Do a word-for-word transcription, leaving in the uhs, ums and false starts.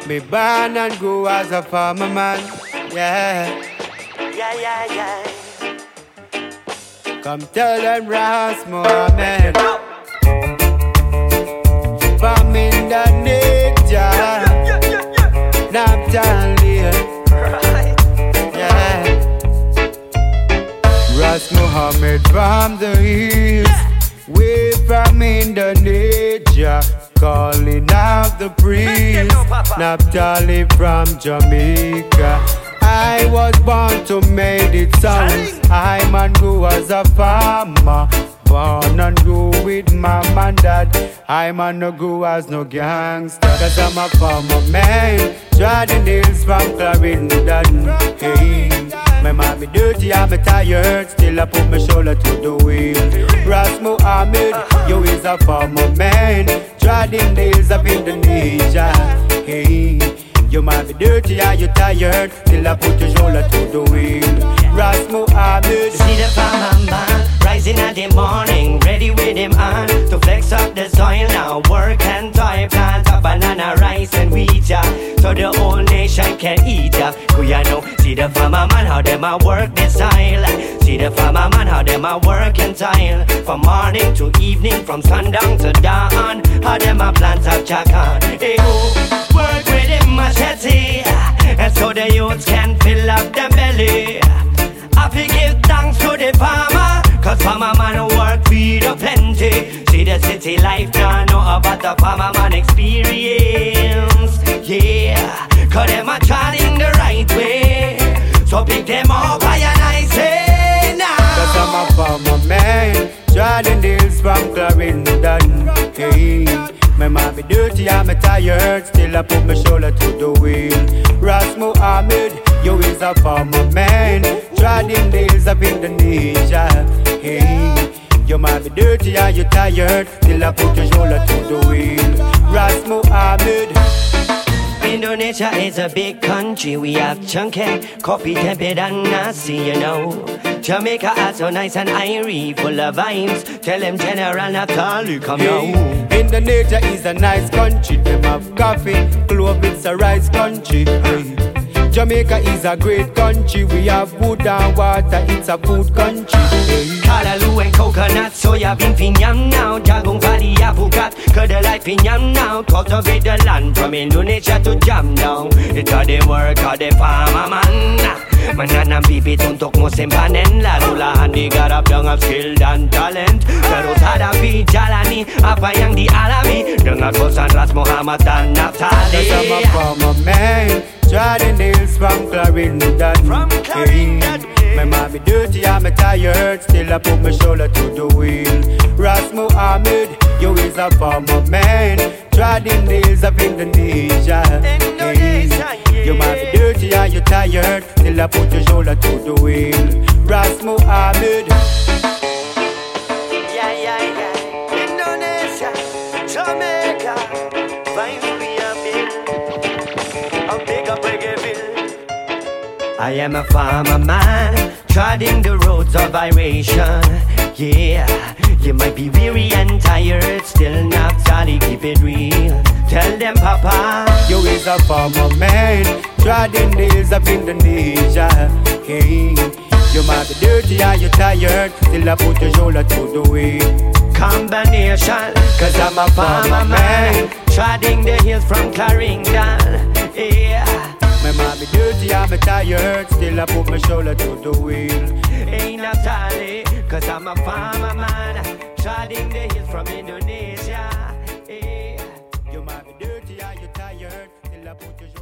Me born and grew as a farmer man. Yeah. Yeah, yeah, yeah. Come tell them Ras Mohammed. From Indonesia, Naphtali, yeah. Ras Mohammed from the hills, way from Indonesia, calling out the priest. Naphtali from Jamaica. I was born to make it sound. I man who was a farmer, born and grew with mom and dad. I man no go as no gangster, cause I'm a farmer man, driving hills from Clarendon. Hey, my mommy dirty, I'm tired, still I put my shoulder to the wheel. Ras Mohammed, you is a farmer man, driving hills of Indonesia. Hey, you might be dirty and you tired, still I put your shoulder to the wheel. Ras Mohammed. See the farmer man rising at the morning, ready with him on to flex up the soil. Now work and toil, plant a banana, rice and wheat, yeah, so the whole nation can eat, yeah. Kuya know, see the farmer man how them a work the soil. See the farmer man how them a work and toil, from morning to evening, from sundown to dawn. How them a plant up chakan. Hey oh, work with him machete, and so the youths can fill up their belly. I fi give thanks to the farmer, cause farmer man work feed a plenty. See the city life now know about the farmer man experience. Yeah, cause them a trotting the right way, so pick them up high and I say now. Cause I'm a farmer man, driving hills from Clarendon. Hey, my mom be dirty, I'm tired, still I put my shoulder to the wheel. Ras Mohammed, you is a farmer man, driving hills of Indonesia. Hey, you might be dirty and you tired, still I put your shoulder to the wheel. Ras Mohammed. Indonesia is a big country. We have chunky, coffee, tempered and nasi, you know. Jamaica are so nice and airy, full of vibes. Tell them General Naphtali come Hey, now. Indonesia is a nice country. Them have coffee, clove, it's a rice country. Hey. Jamaica is a great country. We have wood and water, it's a good country. Hey. Callaloo and coconut, soya bean, pinyam now. Jagung, paddy, apucat, curdle like pinyam now. Cultivate the land from Indonesia to Jam now. It's all the work of the farmer man. Mananang bibit untuk musim panen, lalu lahan digarap dengan skill dan talent. Terus hadapi jalani apa yang dialami dengan bosan Ras Mohammed dan Naphtali. Cause I'm a farmer man, driving hills from Clarendon. From Clarendon. Hey, my mommy dirty, I'm tired, still I put my shoulder to the wheel. Ras Mohammed, you is a farmer man, driving hills of Indonesia. Indonesia, hey, you might be dirty and you tired, still I put your shoulder to the wheel. Ras Mohammed. Yeah, yeah, yeah. Indonesia, Jamaica, find me a bill, a big up Reggaeville. I am a farmer man, treading the roads of iration. Yeah, you might be weary and tired, still Naphtali keep it real. Tell them Papa, you is a farmer man, driving hills of Indonesia. Hey, you might be dirty and you tired, still I put your shoulder to the wheel. Combination, cause I'm a farmer man, treading the hills from Clarendon. Yeah, my mommy dirty, I'm tired, still I put my shoulder to the wheel. Ain't Naphtali, cause I'm a farmer man, treading the hills from Indonesia. Yeah, you might be dirty and you tired, still I put your shoulder